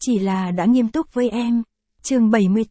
chỉ là đã nghiêm túc với em. Chương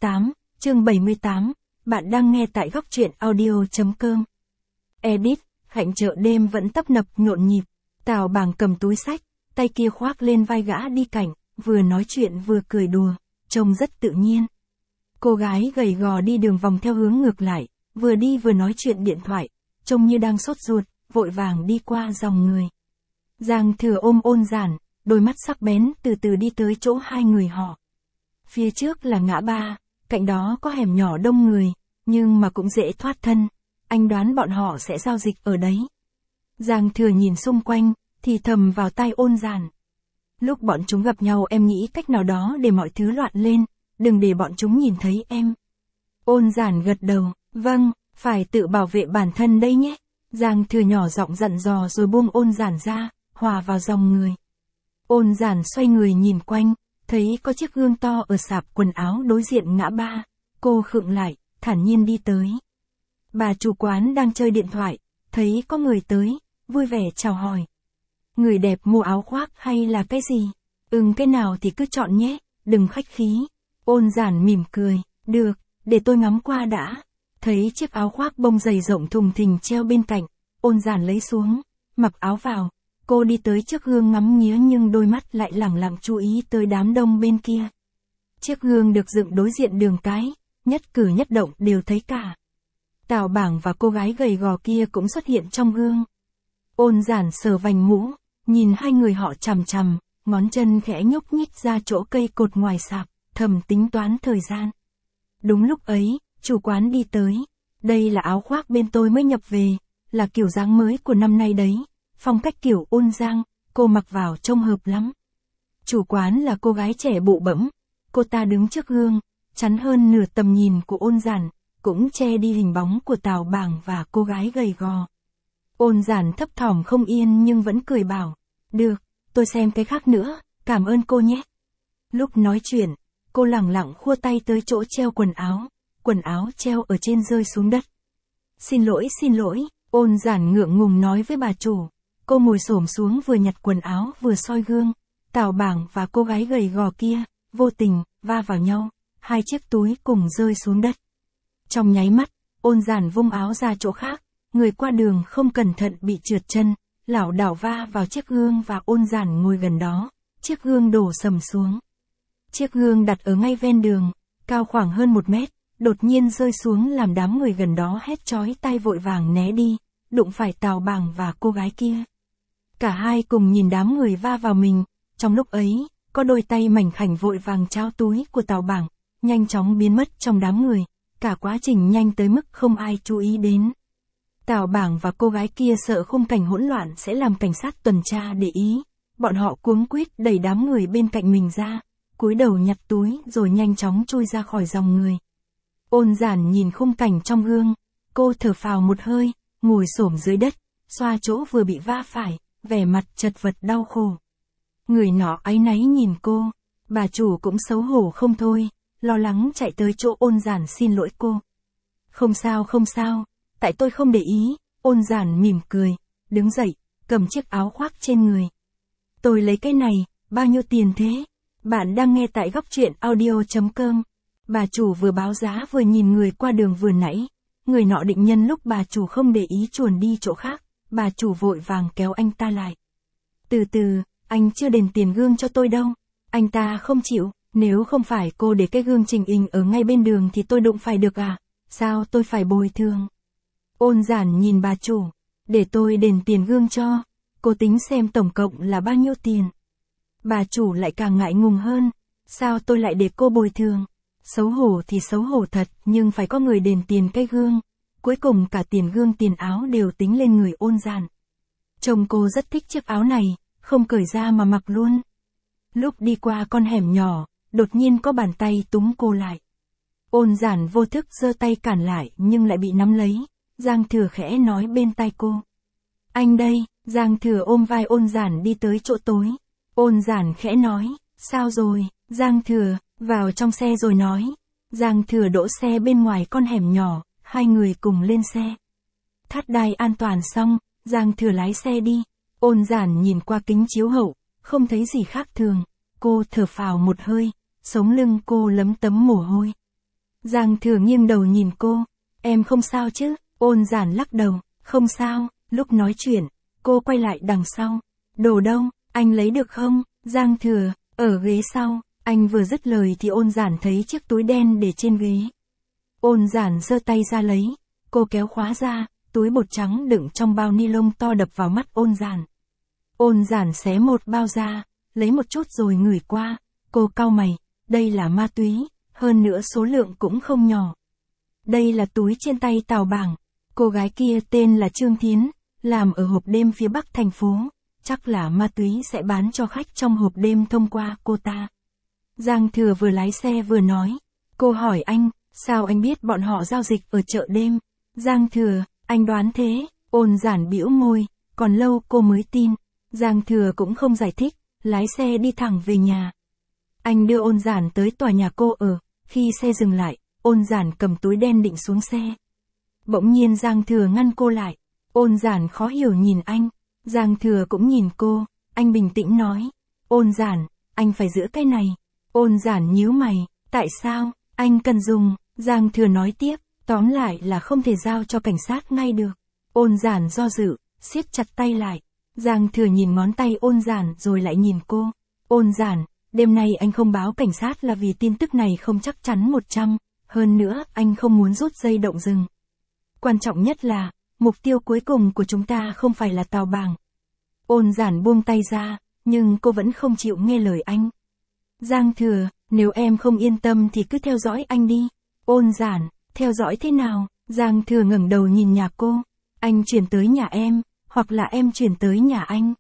78, bạn đang nghe tại góc truyện audio.com. Edit, Hạnh chợ đêm vẫn tấp nập nhộn nhịp, Tào Bàng cầm túi sách, tay kia khoác lên vai gã đi cạnh, vừa nói chuyện vừa cười đùa, trông rất tự nhiên. Cô gái gầy gò đi đường vòng theo hướng ngược lại, vừa đi vừa nói chuyện điện thoại, trông như đang sốt ruột, vội vàng đi qua dòng người. Giang Thừa ôm Ôn Giản, đôi mắt sắc bén từ từ đi tới chỗ hai người họ. Phía trước là ngã ba, cạnh đó có hẻm nhỏ đông người, nhưng mà cũng dễ thoát thân, anh đoán bọn họ sẽ giao dịch ở đấy. Giang Thừa nhìn xung quanh, thì thầm vào tai Ôn Giản. Lúc bọn chúng gặp nhau em nghĩ cách nào đó để mọi thứ loạn lên, đừng để bọn chúng nhìn thấy em. Ôn Giản gật đầu, vâng, phải tự bảo vệ bản thân đây nhé. Giang Thừa nhỏ giọng dặn dò rồi buông Ôn Giản ra, hòa vào dòng người. Ôn Giản xoay người nhìn quanh, thấy có chiếc gương to ở sạp quần áo đối diện ngã ba, cô khựng lại, thản nhiên đi tới. Bà chủ quán đang chơi điện thoại, thấy có người tới, vui vẻ chào hỏi. Người đẹp mua áo khoác hay là cái gì? Cái nào thì cứ chọn nhé, đừng khách khí. Ôn Giản mỉm cười, được, để tôi ngắm qua đã. Thấy chiếc áo khoác bông dày rộng thùng thình treo bên cạnh, Ôn Giản lấy xuống, mặc áo vào. Cô đi tới trước gương ngắm nghía nhưng đôi mắt lại lẳng lặng chú ý tới đám đông bên kia. Chiếc gương được dựng đối diện đường cái, nhất cử nhất động đều thấy cả. Tào Bảng và cô gái gầy gò kia cũng xuất hiện trong gương. Ôn Giản sờ vành mũ, nhìn hai người họ chằm chằm, ngón chân khẽ nhúc nhích ra chỗ cây cột ngoài sạp, thầm tính toán thời gian. Đúng lúc ấy, chủ quán đi tới. Đây là áo khoác bên tôi mới nhập về, là kiểu dáng mới của năm nay đấy. Phong cách kiểu Ôn Giang, cô mặc vào trông hợp lắm. Chủ quán là cô gái trẻ bụ bẫm, cô ta đứng trước gương, chắn hơn nửa tầm nhìn của Ôn Giản, cũng che đi hình bóng của Tào Bảng và cô gái gầy gò. Ôn Giản thấp thỏm không yên nhưng vẫn cười bảo, được, tôi xem cái khác nữa, cảm ơn cô nhé. Lúc nói chuyện, cô lẳng lặng khua tay tới chỗ treo quần áo treo ở trên rơi xuống đất. Xin lỗi, Ôn Giản ngượng ngùng nói với bà chủ. Cô ngồi xổm xuống vừa nhặt quần áo vừa soi gương. Tào Bảng và cô gái gầy gò kia, vô tình, va vào nhau, hai chiếc túi cùng rơi xuống đất. Trong nháy mắt, Ôn Giản vung áo ra chỗ khác, người qua đường không cẩn thận bị trượt chân, lảo đảo va vào chiếc gương và Ôn Giản ngồi gần đó, chiếc gương đổ sầm xuống. Chiếc gương đặt ở ngay ven đường, cao khoảng hơn 1 mét, đột nhiên rơi xuống làm đám người gần đó hét chói tai vội vàng né đi, đụng phải Tào Bảng và cô gái kia. Cả hai cùng nhìn đám người va vào mình, trong lúc ấy, có đôi tay mảnh khảnh vội vàng trao túi của Tào Bảng, nhanh chóng biến mất trong đám người, cả quá trình nhanh tới mức không ai chú ý đến. Tào Bảng và cô gái kia sợ khung cảnh hỗn loạn sẽ làm cảnh sát tuần tra để ý, bọn họ cuống quýt đẩy đám người bên cạnh mình ra, cúi đầu nhặt túi rồi nhanh chóng chui ra khỏi dòng người. Ôn Giản nhìn khung cảnh trong gương, cô thở phào một hơi, ngồi xổm dưới đất, xoa chỗ vừa bị va phải, vẻ mặt chật vật đau khổ. Người nọ áy náy nhìn cô, bà chủ cũng xấu hổ không thôi, lo lắng chạy tới chỗ Ôn Giản xin lỗi cô. Không sao, tại tôi không để ý, Ôn Giản mỉm cười, đứng dậy, cầm chiếc áo khoác trên người. Tôi lấy cái này, bao nhiêu tiền thế? Bạn đang nghe tại góc truyện audio.com. Bà chủ vừa báo giá vừa nhìn người qua đường vừa nãy. Người nọ định nhân lúc bà chủ không để ý chuồn đi chỗ khác, bà chủ vội vàng kéo anh ta lại. Từ từ, anh chưa đền tiền gương cho tôi đâu. Anh ta không chịu, nếu không phải cô để cái gương trình hình ở ngay bên đường thì tôi đụng phải được à? Sao tôi phải bồi thường? Ôn Giản nhìn bà chủ, để tôi đền tiền gương cho, cô tính xem tổng cộng là bao nhiêu tiền. Bà chủ lại càng ngại ngùng hơn, sao tôi lại để cô bồi thường? Xấu hổ thì xấu hổ thật, nhưng phải có người đền tiền cái gương. Cuối cùng cả tiền gương tiền áo đều tính lên người Ôn Giản. Chồng cô rất thích chiếc áo này, không cởi ra mà mặc luôn. Lúc đi qua con hẻm nhỏ, đột nhiên có bàn tay túm cô lại. Ôn Giản vô thức giơ tay cản lại nhưng lại bị nắm lấy. Giang Thừa khẽ nói bên tai cô. Anh đây, Giang Thừa ôm vai Ôn Giản đi tới chỗ tối. Ôn Giản khẽ nói, sao rồi, Giang Thừa, vào trong xe rồi nói. Giang Thừa đỗ xe bên ngoài con hẻm nhỏ, hai người cùng lên xe. Thắt đai an toàn xong, Giang Thừa lái xe đi. Ôn Giản nhìn qua kính chiếu hậu, không thấy gì khác thường. cô thở phào một hơi, sống lưng cô lấm tấm mồ hôi. Giang Thừa nghiêng đầu nhìn cô, em không sao chứ? Ôn Giản lắc đầu, không sao. Lúc nói chuyện, cô quay lại đằng sau. Đồ đâu, anh lấy được không? Giang Thừa, ở ghế sau. Anh vừa dứt lời thì Ôn Giản thấy chiếc túi đen để trên ghế. Ôn Giản giơ tay ra lấy, cô kéo khóa ra, túi bột trắng đựng trong bao ni lông to đập vào mắt Ôn Giản. Ôn Giản xé một bao ra, lấy một chút rồi ngửi qua, cô cau mày, đây là ma túy, hơn nữa số lượng cũng không nhỏ. Đây là túi trên tay Tào Bảng, cô gái kia tên là Trương Thiến, làm ở hộp đêm phía bắc thành phố, chắc là ma túy sẽ bán cho khách trong hộp đêm thông qua cô ta. Giang Thừa vừa lái xe vừa nói, cô hỏi anh, sao anh biết bọn họ giao dịch ở chợ đêm? Giang Thừa, anh đoán thế. Ôn Giản bĩu môi, còn lâu cô mới tin. Giang Thừa cũng không giải thích, lái xe đi thẳng về nhà. Anh đưa Ôn Giản tới tòa nhà cô ở, khi xe dừng lại, Ôn Giản cầm túi đen định xuống xe. Bỗng nhiên Giang Thừa ngăn cô lại. Ôn Giản khó hiểu nhìn anh, Giang Thừa cũng nhìn cô, anh bình tĩnh nói, Ôn Giản, anh phải giữ cái này. Ôn Giản nhíu mày, tại sao, anh cần dùng? Giang Thừa nói tiếp, tóm lại là không thể giao cho cảnh sát ngay được. Ôn Giản do dự, siết chặt tay lại. Giang Thừa nhìn ngón tay Ôn Giản rồi lại nhìn cô. Ôn Giản, đêm nay anh không báo cảnh sát là vì tin tức này không chắc chắn 100, hơn nữa anh không muốn rút dây động rừng. Quan trọng nhất là, mục tiêu cuối cùng của chúng ta không phải là Tào Bảng. Ôn Giản buông tay ra, nhưng cô vẫn không chịu nghe lời anh. Giang Thừa, nếu em không yên tâm thì cứ theo dõi anh đi. Ôn Giản, theo dõi thế nào? Giang Thừa ngẩng đầu nhìn nhà cô. Anh chuyển tới nhà em, hoặc là em chuyển tới nhà anh.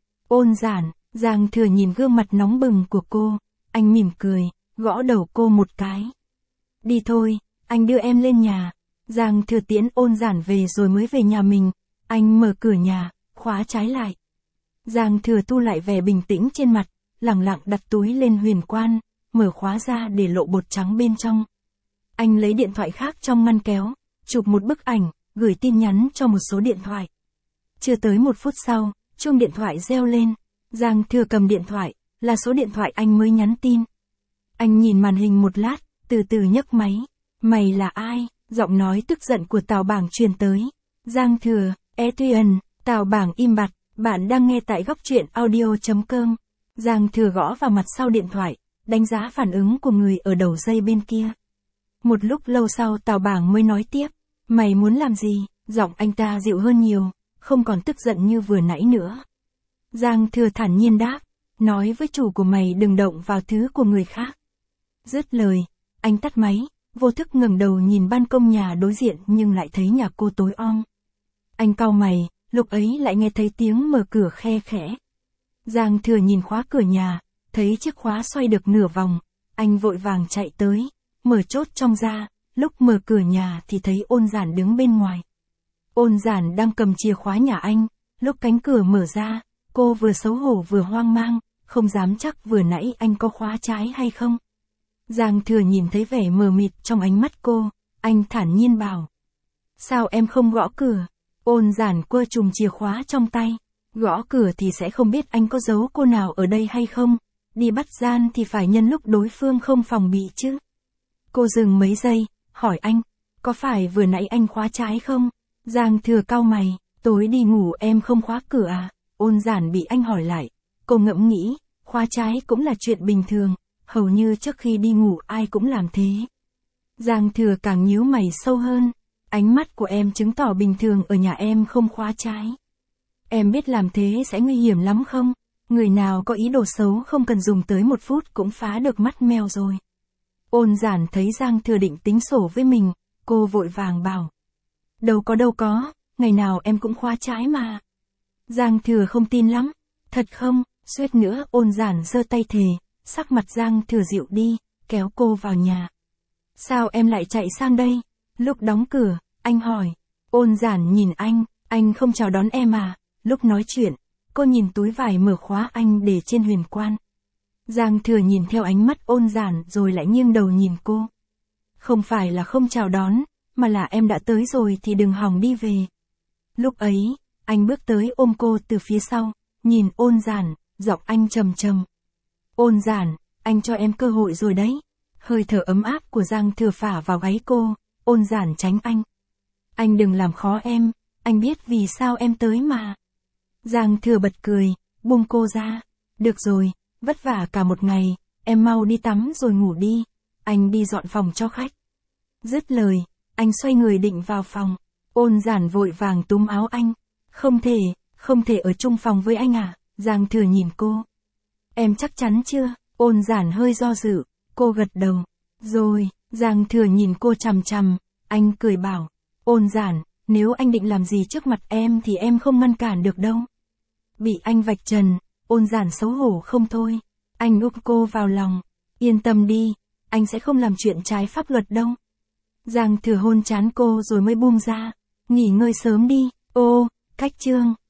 Ôn Giản, Giang Thừa nhìn gương mặt nóng bừng của cô. Anh mỉm cười, gõ đầu cô một cái. Đi thôi, anh đưa em lên nhà. Giang Thừa tiễn Ôn Giản về rồi mới về nhà mình. Anh mở cửa nhà, khóa trái lại. Giang Thừa thu lại vẻ bình tĩnh trên mặt, lẳng lặng đặt túi lên huyền quan, mở khóa ra để lộ bột trắng bên trong. Anh lấy điện thoại khác trong ngăn kéo, chụp một bức ảnh, gửi tin nhắn cho một số điện thoại. Chưa tới 1 phút sau, chuông điện thoại reo lên. Giang Thừa cầm điện thoại, là số điện thoại anh mới nhắn tin. Anh nhìn màn hình một lát, từ từ nhấc máy. Mày là ai? Giọng nói tức giận của Tào Bảng truyền tới. Giang Thừa, Etuyen, Tào Bảng im bặt, bạn đang nghe tại góc truyện audio.com. Giang Thừa gõ vào mặt sau điện thoại, đánh giá phản ứng của người ở đầu dây bên kia. Một lúc lâu sau Tào Bảng mới nói tiếp, mày muốn làm gì? Giọng anh ta dịu hơn nhiều, không còn tức giận như vừa nãy nữa. Giang Thừa thản nhiên đáp, nói với chủ của mày đừng động vào thứ của người khác. Dứt lời, anh tắt máy, vô thức ngẩng đầu nhìn ban công nhà đối diện nhưng lại thấy nhà cô tối om. Anh cau mày, lúc ấy lại nghe thấy tiếng mở cửa khe khẽ. Giang Thừa nhìn khóa cửa nhà, thấy chiếc khóa xoay được nửa vòng, anh vội vàng chạy tới, mở chốt trong ra, lúc mở cửa nhà thì thấy Ôn Giản đứng bên ngoài. Ôn Giản đang cầm chìa khóa nhà anh, lúc cánh cửa mở ra, cô vừa xấu hổ vừa hoang mang, không dám chắc vừa nãy anh có khóa trái hay không. Giang Thừa nhìn thấy vẻ mờ mịt trong ánh mắt cô, anh thản nhiên bảo. Sao em không gõ cửa? Ôn Giản quơ chùm chìa khóa trong tay. Gõ cửa thì sẽ không biết anh có giấu cô nào ở đây hay không. Đi bắt gian thì phải nhân lúc đối phương không phòng bị chứ. Cô dừng mấy giây, hỏi anh, có phải vừa nãy anh khóa trái không? Giang Thừa cau mày, tối đi ngủ em không khóa cửa à? Ôn Giản bị anh hỏi lại. Cô ngẫm nghĩ, khóa trái cũng là chuyện bình thường, hầu như trước khi đi ngủ ai cũng làm thế. Giang Thừa càng nhíu mày sâu hơn, ánh mắt của em chứng tỏ bình thường ở nhà em không khóa trái. Em biết làm thế sẽ nguy hiểm lắm không? Người nào có ý đồ xấu không cần dùng tới 1 phút cũng phá được mắt mèo rồi. Ôn Giản thấy Giang Thừa định tính sổ với mình, cô vội vàng bảo. Đâu có, ngày nào em cũng khóa trái mà. Giang Thừa không tin lắm. Thật không? Suýt nữa Ôn Giản giơ tay thề, sắc mặt Giang Thừa dịu đi, kéo cô vào nhà. Sao em lại chạy sang đây? Lúc đóng cửa, anh hỏi. Ôn Giản nhìn anh không chào đón em à? Lúc nói chuyện, cô nhìn túi vải mở khóa anh để trên huyền quan. Giang Thừa nhìn theo ánh mắt Ôn Giản rồi lại nghiêng đầu nhìn cô. Không phải là không chào đón, mà là em đã tới rồi thì đừng hòng đi về. Lúc ấy, anh bước tới ôm cô từ phía sau, nhìn Ôn Giản, giọng anh trầm trầm. Ôn Giản, anh cho em cơ hội rồi đấy. Hơi thở ấm áp của Giang Thừa phả vào gáy cô, Ôn Giản tránh anh. Anh đừng làm khó em, anh biết vì sao em tới mà. Giang Thừa bật cười, buông cô ra. Được rồi, vất vả cả một ngày, em mau đi tắm rồi ngủ đi. Anh đi dọn phòng cho khách. Dứt lời, anh xoay người định vào phòng. Ôn Giản vội vàng túm áo anh. Không thể ở chung phòng với anh à? Giang Thừa nhìn cô. Em chắc chắn chưa? Ôn Giản hơi do dự, cô gật đầu. Rồi, Giang Thừa nhìn cô chằm chằm, anh cười bảo. Ôn Giản, nếu anh định làm gì trước mặt em thì em không ngăn cản được đâu. Bị anh vạch trần, Ôn Giản xấu hổ không thôi. Anh ôm cô vào lòng. Yên tâm đi, anh sẽ không làm chuyện trái pháp luật đâu. Giang Thừa hôn trán cô rồi mới buông ra. Nghỉ ngơi sớm đi. Ô, cách chương.